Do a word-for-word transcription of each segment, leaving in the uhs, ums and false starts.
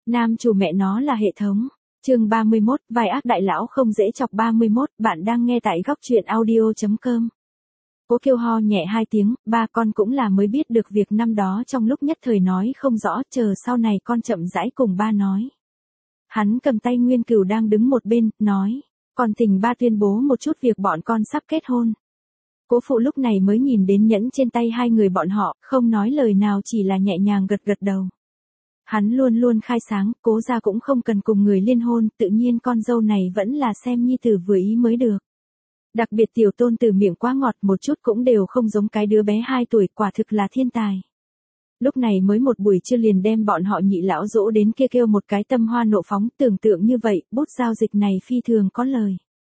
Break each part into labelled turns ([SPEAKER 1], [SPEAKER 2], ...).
[SPEAKER 1] Nam chủ mẹ nó là hệ thống. Chương ba mươi mốt, vai ác đại lão không dễ chọc. Ba mươi mốt, bạn đang nghe tại góc truyện audio chấm com. Cố Kiêu ho nhẹ hai tiếng, ba con cũng là mới biết được việc năm đó trong lúc nhất thời nói không rõ, chờ sau này con chậm rãi cùng ba nói. Hắn cầm tay Nguyên Cửu đang đứng một bên, nói, còn tình ba tuyên bố một chút việc bọn con sắp kết hôn. Cố phụ lúc này mới nhìn đến nhẫn trên tay hai người bọn họ, không nói lời nào chỉ là nhẹ nhàng gật gật đầu. Hắn luôn luôn khai sáng, Cố gia cũng không cần cùng người liên hôn, tự nhiên con dâu này vẫn là xem nhi tử vừa ý mới được. Đặc biệt tiểu tôn tử miệng quá ngọt, một chút cũng đều không giống cái đứa bé hai tuổi, quả thực là thiên tài. Lúc này mới một buổi trưa liền đem bọn họ nhị lão dỗ đến kia kêu một cái tâm hoa nộ phóng, tưởng tượng như vậy, bút giao dịch này phi thường có lời.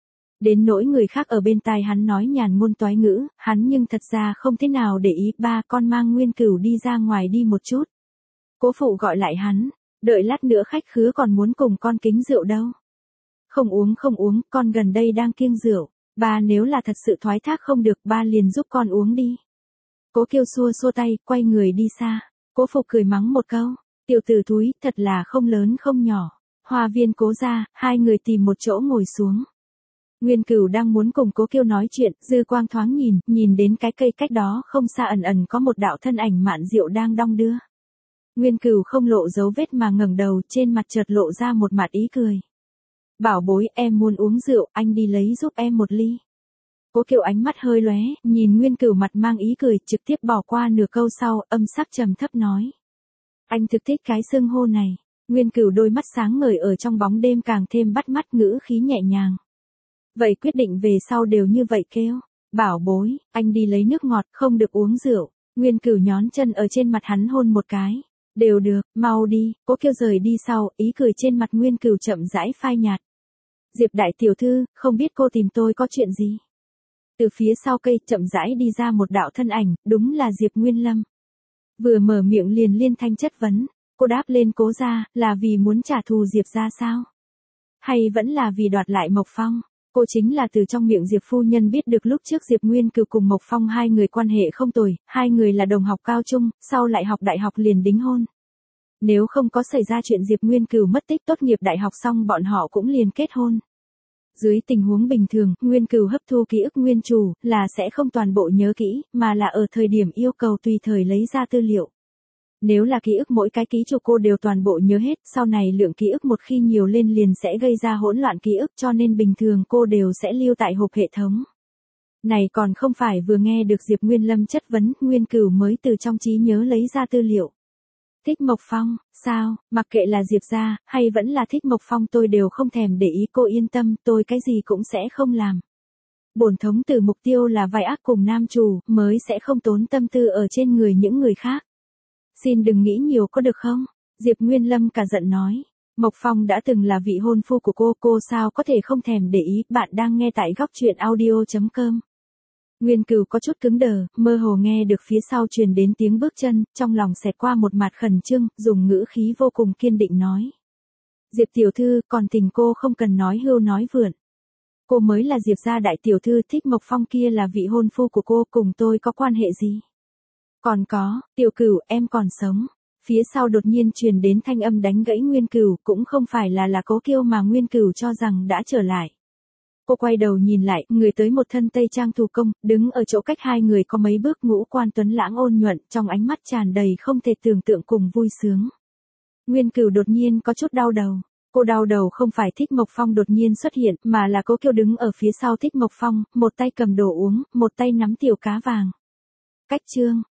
[SPEAKER 1] Đến nỗi người khác ở bên tai hắn nói nhàn ngôn toái ngữ, hắn nhưng thật ra không thế nào để ý. Ba con mang Nguyên Cửu đi ra ngoài đi một chút. Cố phụ gọi lại hắn, đợi lát nữa khách khứa còn muốn cùng con kính rượu đâu. Không uống không uống, con gần đây đang kiêng rượu. Ba nếu là thật sự thoái thác không được, ba liền giúp con uống đi. Cố Kiêu xua xua tay, quay người đi xa. Cố phụ cười mắng một câu, tiểu tử thúi, thật là không lớn không nhỏ. Hoa viên Cố gia, hai người tìm một chỗ ngồi xuống. Nguyên Cửu đang muốn cùng Cố Kiêu nói chuyện, dư quang thoáng nhìn, nhìn đến cái cây cách đó không xa ẩn ẩn có một đạo thân ảnh mạn diệu đang đong đưa. Nguyên Cửu không lộ dấu vết mà ngẩng đầu, trên mặt chợt lộ ra một mặt ý cười. Bảo bối, em muốn uống rượu, anh đi lấy giúp em một ly. Cố Kiêu ánh mắt hơi lóe, nhìn Nguyên Cửu mặt mang ý cười, trực tiếp bỏ qua nửa câu sau, âm sắc trầm thấp nói. Anh thực thích cái xưng hô này. Nguyên Cửu đôi mắt sáng ngời ở trong bóng đêm càng thêm bắt mắt, ngữ khí nhẹ nhàng. Vậy quyết định về sau đều như vậy kêu. Bảo bối, anh đi lấy nước ngọt, không được uống rượu. Nguyên Cửu nhón chân ở trên mặt hắn hôn một cái. Đều được, mau đi. Cố Kiêu rời đi sau, ý cười trên mặt Nguyên Cửu chậm rãi phai nhạt. Diệp đại tiểu thư, không biết cô tìm tôi có chuyện gì? Từ phía sau cây chậm rãi đi ra một đạo thân ảnh, đúng là Diệp Nguyên Lâm. Vừa mở miệng liền liên thanh chất vấn, cô đáp lên Cố gia, là vì muốn trả thù Diệp gia sao? Hay vẫn là vì đoạt lại Mộc Phong? Cô chính là từ trong miệng Diệp phu nhân biết được lúc trước Diệp Nguyên Cửu cùng Mộc Phong hai người quan hệ không tồi, hai người là đồng học cao trung, sau lại học đại học liền đính hôn. Nếu không có xảy ra chuyện Diệp Nguyên Cửu mất tích, tốt nghiệp đại học xong bọn họ cũng liền kết hôn. Dưới tình huống bình thường, Nguyên Cửu hấp thu ký ức nguyên chủ, là sẽ không toàn bộ nhớ kỹ, mà là ở thời điểm yêu cầu tùy thời lấy ra tư liệu. Nếu là ký ức mỗi cái ký chủ cô đều toàn bộ nhớ hết, sau này lượng ký ức một khi nhiều lên liền sẽ gây ra hỗn loạn ký ức, cho nên bình thường cô đều sẽ lưu tại hộp hệ thống. Này còn không phải vừa nghe được Diệp Nguyên Lâm chất vấn, Nguyên Cửu mới từ trong trí nhớ lấy ra tư liệu. Thích Mộc Phong, sao, mặc kệ là Diệp gia, hay vẫn là thích Mộc Phong tôi đều không thèm để ý, cô yên tâm, tôi cái gì cũng sẽ không làm. Bổn thống từ mục tiêu là vai ác cùng nam chủ, mới sẽ không tốn tâm tư ở trên người những người khác. Xin đừng nghĩ nhiều có được không? Diệp Nguyên Lâm cả giận nói. Mộc Phong đã từng là vị hôn phu của cô, cô sao có thể không thèm để ý. Bạn đang nghe tại góc truyện audio chấm com. Nguyên Cửu có chút cứng đờ, mơ hồ nghe được phía sau truyền đến tiếng bước chân, trong lòng xẹt qua một mặt khẩn trương, dùng ngữ khí vô cùng kiên định nói. Diệp tiểu thư, còn tình cô không cần nói hưu nói vượn. Cô mới là Diệp gia đại tiểu thư, thích Mộc Phong kia là vị hôn phu của cô, cùng tôi có quan hệ gì? Còn có, tiểu Cửu, em còn sống. Phía sau đột nhiên truyền đến thanh âm đánh gãy Nguyên Cửu, cũng không phải là là Cố Kiêu mà Nguyên Cửu cho rằng đã trở lại. Cô quay đầu nhìn lại, người tới một thân tây trang thủ công, đứng ở chỗ cách hai người có mấy bước, ngũ quan tuấn lãng ôn nhuận, trong ánh mắt tràn đầy không thể tưởng tượng cùng vui sướng. Nguyên Cửu đột nhiên có chút đau đầu. Cô đau đầu không phải thích Mộc Phong đột nhiên xuất hiện, mà là Cố Kiêu đứng ở phía sau thích Mộc Phong, một tay cầm đồ uống, một tay nắm tiểu cá vàng. Cách chương,